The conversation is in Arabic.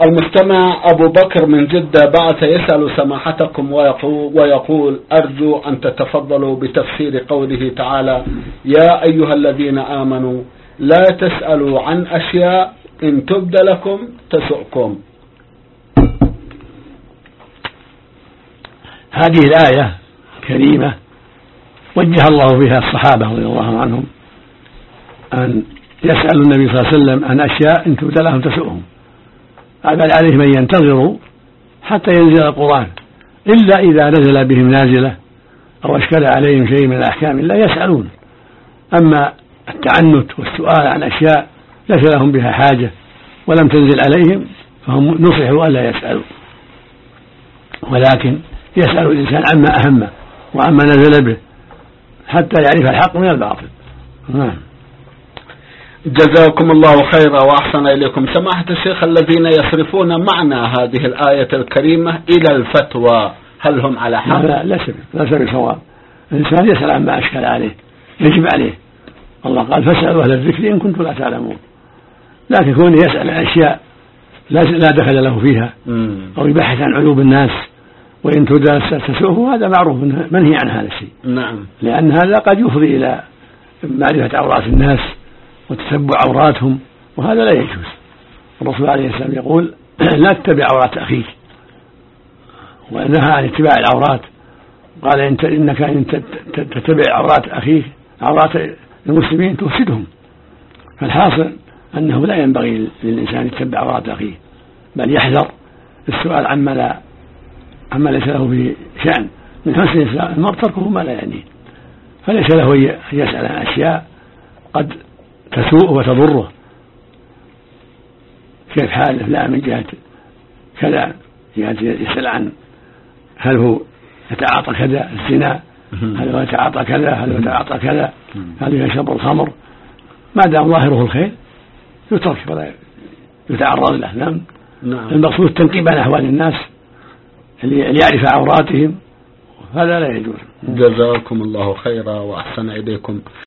المستمع أبو بكر من جدة بعث يسأل سماحتكم ويقول أرجو أن تتفضلوا بتفسير قوله تعالى: يا أيها الذين آمنوا لا تسألوا عن أشياء إن تبد لكم تسؤكم. هذه الآية كريمة وجه الله فيها الصحابة رضي الله عنهم أن يسأل النبي صلى الله عليه وسلم عن أشياء إن تبد لهم تسؤهم. قال عليهم أن ينتظروا حتى ينزل القرآن، إلا إذا نزل بهم نازلة أو أشكل عليهم شيء من الأحكام لا يسألون. أما التعنت والسؤال عن أشياء ليس لهم بها حاجة ولم تنزل عليهم فهم نصحوا ألا يسألوا، ولكن يسأل الإنسان عما أهمه وعما نزل به حتى يعرف الحق من الباطل. جزاكم الله خيرا وأحسن إليكم. سماحة الشيخ، الذين يصرفون معنى هذه الآية الكريمة إلى الفتوى هل هم على حق؟ لا سبب صواب. الإنسان يسأل عما أشكل عليه، يجب عليه. الله قال: فاسألوا أهل الذكر إن كنتم لا تعلمون. لكن كونه يسأل عن أشياء لا دخل له فيها أو يبحث عن عيوب الناس وإن تسؤه، هذا معروف منهي عن هذا الشيء. نعم. لأن هذا قد يفضي إلى معرفة عورات الناس وتتبع عوراتهم، وهذا لا يجوز. الرسول عليه السلام يقول: لا تتبع عورات أخيك، ونهى عن اتباع العورات. قال: إنك إن تتبع عورات أخيك، عورات المسلمين، تفسدهم. فالحاصل أنه لا ينبغي للإنسان يتبع عورات أخيه، بل يحذر السؤال عما ليس له به شأن. من حسن الإسلام المرء تركه ما لا يعنيه، فليس له أن يسأل عن أشياء قد تسوء وتضره. كيف حاله؟ لا من جهة كذا، يسأل عن هل هو يتعاطى كذا، الزنا، هل هو يتعاطى كذا، هل هو يتعاطى كذا، هل يشرب الخمر. ما دام ظاهره الخير يترك ولا يتعرض له. نعم. المقصود التنقيب عن أحوال الناس ليعرف عوراتهم، هذا لا يجوز. جزاكم الله خيرا وأحسن إليكم.